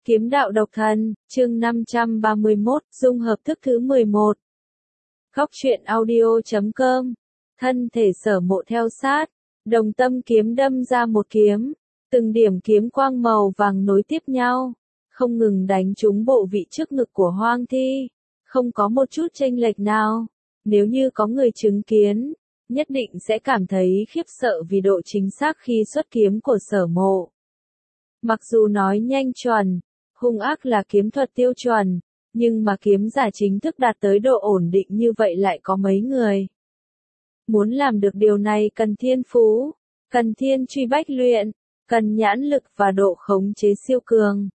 Kiếm đạo độc thần, chương 531, dung hợp thức thứ 11. Góc truyện audio.com. Thân thể Sở Mộ theo sát, đồng tâm kiếm đâm ra một kiếm, từng điểm kiếm quang màu vàng nối tiếp nhau, không ngừng đánh trúng bộ vị trước ngực của Hoang Thi, không có một chút chênh lệch nào. Nếu như có người chứng kiến, nhất định sẽ cảm thấy khiếp sợ vì độ chính xác khi xuất kiếm của Sở Mộ. Mặc dù nói nhanh chuẩn, hung ác là kiếm thuật tiêu chuẩn, nhưng mà kiếm giả chính thức đạt tới độ ổn định như vậy lại có mấy người. Muốn làm được điều này cần thiên phú, cần thiên truy bách luyện, cần nhãn lực và độ khống chế siêu cường.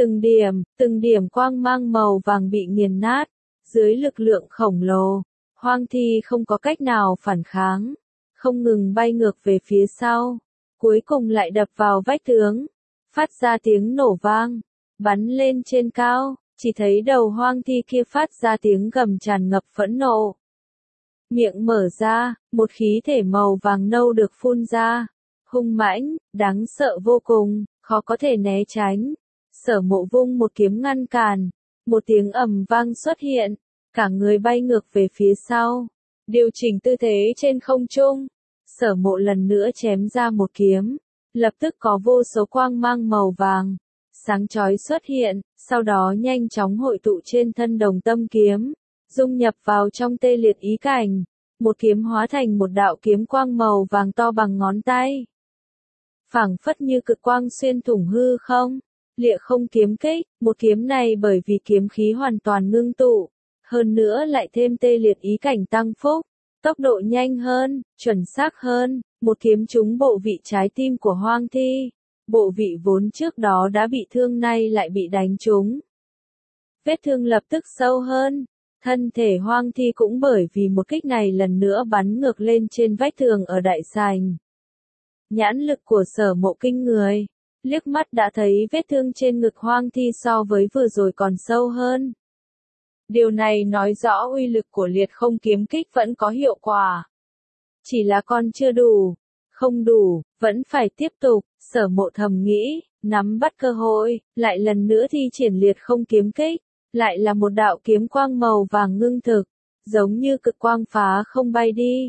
Từng điểm quang mang màu vàng bị nghiền nát, dưới lực lượng khổng lồ, Hoang Thi không có cách nào phản kháng, không ngừng bay ngược về phía sau, cuối cùng lại đập vào vách tường, phát ra tiếng nổ vang, bắn lên trên cao, chỉ thấy đầu Hoang Thi kia phát ra tiếng gầm tràn ngập phẫn nộ. Miệng mở ra, một khí thể màu vàng nâu được phun ra, hung mãnh, đáng sợ vô cùng, khó có thể né tránh. Sở Mộ vung một kiếm ngăn cản, một tiếng ầm vang xuất hiện, cả người bay ngược về phía sau, điều chỉnh tư thế trên không trung. Sở Mộ lần nữa chém ra một kiếm, lập tức có vô số quang mang màu vàng, sáng chói xuất hiện, sau đó nhanh chóng hội tụ trên thân đồng tâm kiếm, dung nhập vào trong tê liệt ý cảnh, một kiếm hóa thành một đạo kiếm quang màu vàng to bằng ngón tay. Phảng phất như cực quang xuyên thủng hư không, lịa không kiếm kích, một kiếm này bởi vì kiếm khí hoàn toàn ngưng tụ, hơn nữa lại thêm tê liệt ý cảnh tăng phúc, tốc độ nhanh hơn, chuẩn xác hơn, một kiếm trúng bộ vị trái tim của Hoang Thi. Bộ vị vốn trước đó đã bị thương nay lại bị đánh trúng. Vết thương lập tức sâu hơn, thân thể Hoang Thi cũng bởi vì một kích này lần nữa bắn ngược lên trên vách tường ở đại sảnh. Nhãn lực của Sở Mộ kinh người, liếc mắt đã thấy vết thương trên ngực Hoang Thi so với vừa rồi còn sâu hơn. Điều này nói rõ uy lực của liệt không kiếm kích vẫn có hiệu quả. Chỉ là còn chưa đủ, không đủ, vẫn phải tiếp tục. Sở Mộ thầm nghĩ, nắm bắt cơ hội, lại lần nữa thi triển liệt không kiếm kích, lại là một đạo kiếm quang màu vàng ngưng thực, giống như cực quang phá không bay đi.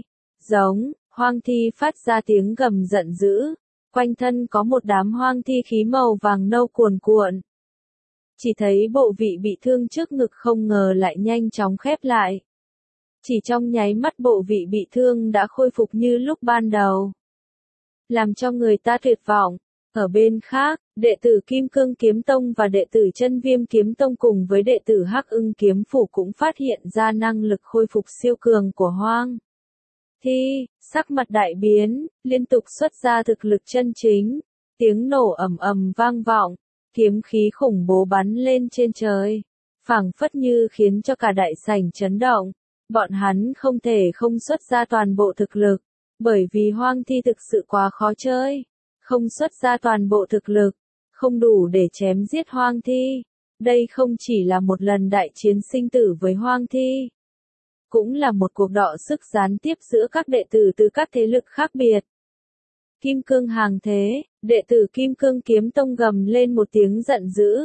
Hoang Thi phát ra tiếng gầm giận dữ, quanh thân có một đám hoang thi khí màu vàng nâu cuồn cuộn. Chỉ thấy bộ vị bị thương trước ngực không ngờ lại nhanh chóng khép lại. Chỉ trong nháy mắt bộ vị bị thương đã khôi phục như lúc ban đầu, làm cho người ta tuyệt vọng. Ở bên khác, đệ tử Kim Cương Kiếm Tông và đệ tử Chân Viêm Kiếm Tông cùng với đệ tử Hắc Ưng Kiếm Phủ cũng phát hiện ra năng lực khôi phục siêu cường của Hoang Thi, sắc mặt đại biến, liên tục xuất ra thực lực chân chính, tiếng nổ ầm ầm vang vọng, kiếm khí khủng bố bắn lên trên trời, phảng phất như khiến cho cả đại sảnh chấn động. Bọn hắn không thể không xuất ra toàn bộ thực lực, bởi vì Hoang Thi thực sự quá khó chơi. Không xuất ra toàn bộ thực lực, không đủ để chém giết Hoang Thi. Đây không chỉ là một lần đại chiến sinh tử với Hoang Thi, cũng là một cuộc đọ sức gián tiếp giữa các đệ tử từ các thế lực khác biệt. Kim Cương Hàng Thế, đệ tử Kim Cương Kiếm Tông gầm lên một tiếng giận dữ.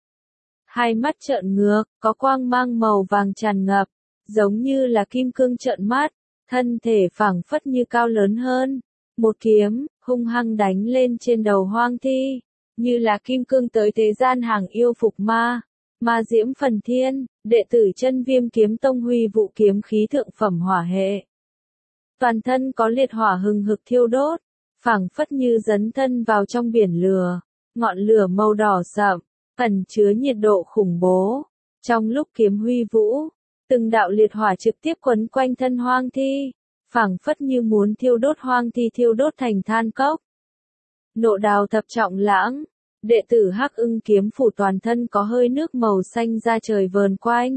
Hai mắt trợn ngược, có quang mang màu vàng tràn ngập, giống như là kim cương trợn mắt, thân thể phảng phất như cao lớn hơn. Một kiếm, hung hăng đánh lên trên đầu Hoang Thi, như là kim cương tới thế gian hàng yêu phục ma. Ma diễm phần thiên, đệ tử Chân Viêm Kiếm Tông huy vũ kiếm khí thượng phẩm hỏa hệ. Toàn thân có liệt hỏa hừng hực thiêu đốt, phảng phất như dấn thân vào trong biển lửa, ngọn lửa màu đỏ sậm, ẩn chứa nhiệt độ khủng bố. Trong lúc kiếm huy vũ, từng đạo liệt hỏa trực tiếp quấn quanh thân Hoang Thi, phảng phất như muốn thiêu đốt Hoang Thi thiêu đốt thành than cốc. Nộ đào thập trọng lãng, đệ tử Hắc Ưng Kiếm Phủ toàn thân có hơi nước màu xanh ra trời vờn quanh.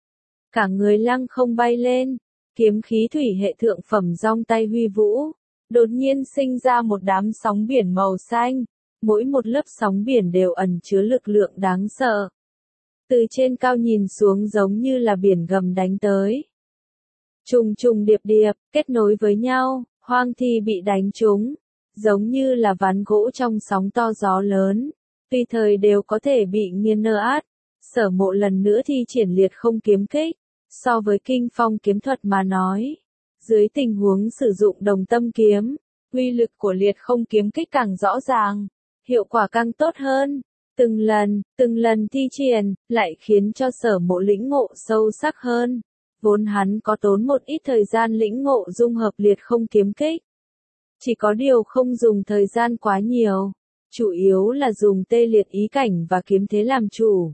Cả người lăng không bay lên, kiếm khí thủy hệ thượng phẩm giong tay huy vũ, đột nhiên sinh ra một đám sóng biển màu xanh, mỗi một lớp sóng biển đều ẩn chứa lực lượng đáng sợ. Từ trên cao nhìn xuống giống như là biển gầm đánh tới. Trùng trùng điệp điệp, kết nối với nhau, Hoang Thi bị đánh trúng, giống như là ván gỗ trong sóng to gió lớn, tùy thời đều có thể bị nghiền nát. Sở Mộ lần nữa thi triển liệt không kiếm kích, so với kinh phong kiếm thuật mà nói, dưới tình huống sử dụng đồng tâm kiếm, uy lực của liệt không kiếm kích càng rõ ràng, hiệu quả càng tốt hơn. Từng lần thi triển, lại khiến cho Sở Mộ lĩnh ngộ sâu sắc hơn. Vốn hắn có tốn một ít thời gian lĩnh ngộ dung hợp liệt không kiếm kích. Chỉ có điều không dùng thời gian quá nhiều, chủ yếu là dùng tê liệt ý cảnh và kiếm thế làm chủ.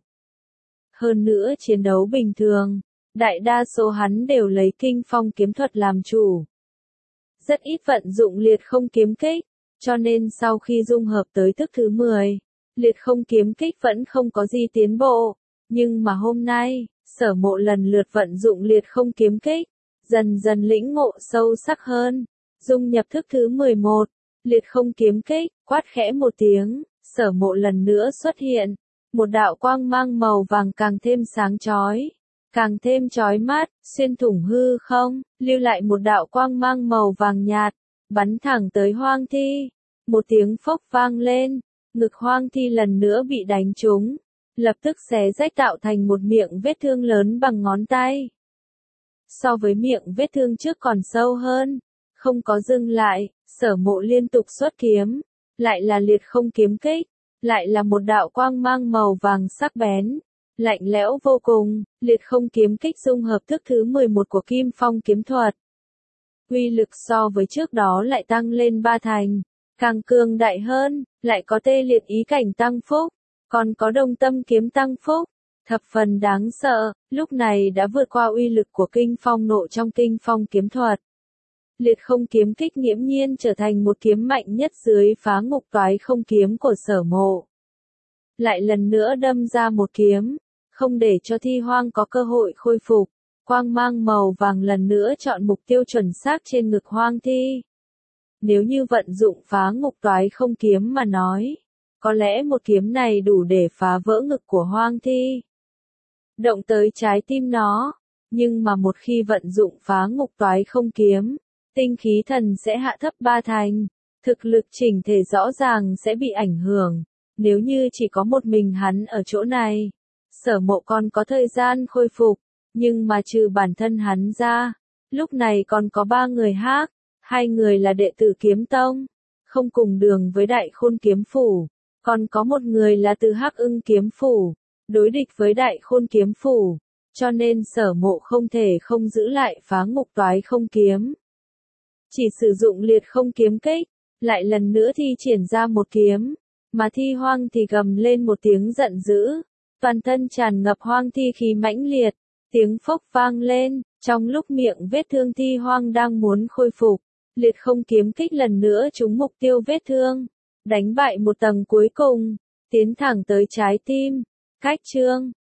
Hơn nữa chiến đấu bình thường, đại đa số hắn đều lấy kinh phong kiếm thuật làm chủ. Rất ít vận dụng liệt không kiếm kích, cho nên sau khi dung hợp tới thức thứ 10, liệt không kiếm kích vẫn không có gì tiến bộ. Nhưng mà hôm nay, Sở Mộ lần lượt vận dụng liệt không kiếm kích, dần dần lĩnh ngộ sâu sắc hơn. Dung nhập thức thứ 11, liệt không kiếm kích, quát khẽ một tiếng, Sở Mộ lần nữa xuất hiện. Một đạo quang mang màu vàng càng thêm sáng chói, càng thêm chói mắt, xuyên thủng hư không, lưu lại một đạo quang mang màu vàng nhạt, bắn thẳng tới Hoang Thi. Một tiếng phốc vang lên, ngực Hoang Thi lần nữa bị đánh trúng, lập tức xé rách tạo thành một miệng vết thương lớn bằng ngón tay. So với miệng vết thương trước còn sâu hơn, không có dừng lại, Sở Mộ liên tục xuất kiếm, lại là liệt không kiếm kích, lại là một đạo quang mang màu vàng sắc bén, lạnh lẽo vô cùng, liệt không kiếm kích dung hợp thức thứ 11 của Kim Phong kiếm thuật. Uy lực so với trước đó lại tăng lên 3 thành, càng cường đại hơn, lại có tê liệt ý cảnh tăng phúc, còn có đồng tâm kiếm tăng phúc, thập phần đáng sợ, lúc này đã vượt qua uy lực của kinh phong nộ trong kinh phong kiếm thuật. Liệt không kiếm kích nghiễm nhiên trở thành một kiếm mạnh nhất dưới phá ngục toái không kiếm của Sở Mộ. Lại lần nữa đâm ra một kiếm, không để cho Thi Hoang có cơ hội khôi phục, quang mang màu vàng lần nữa chọn mục tiêu chuẩn xác trên ngực Hoang Thi. Nếu như vận dụng phá ngục toái không kiếm mà nói, có lẽ một kiếm này đủ để phá vỡ ngực của Hoang Thi, động tới trái tim nó, nhưng mà một khi vận dụng phá ngục toái không kiếm, tinh khí thần sẽ hạ thấp 3 thành, thực lực chỉnh thể rõ ràng sẽ bị ảnh hưởng. Nếu như chỉ có một mình hắn ở chỗ này, Sở Mộ còn có thời gian khôi phục, nhưng mà trừ bản thân hắn ra, lúc này còn có 3 người khác, 2 người là đệ tử kiếm tông, không cùng đường với Đại Khôn kiếm phủ, còn có một người là từ Hắc Ưng kiếm phủ, đối địch với Đại Khôn kiếm phủ, cho nên Sở Mộ không thể không giữ lại phá ngục toái không kiếm. Chỉ sử dụng liệt không kiếm kích, lại lần nữa thi triển ra một kiếm, mà Thi Hoang thì gầm lên một tiếng giận dữ, toàn thân tràn ngập hoang thi khí mãnh liệt, tiếng phốc vang lên, trong lúc miệng vết thương Thi Hoang đang muốn khôi phục, liệt không kiếm kích lần nữa trúng mục tiêu vết thương, đánh bại một tầng cuối cùng, tiến thẳng tới trái tim. Cách chương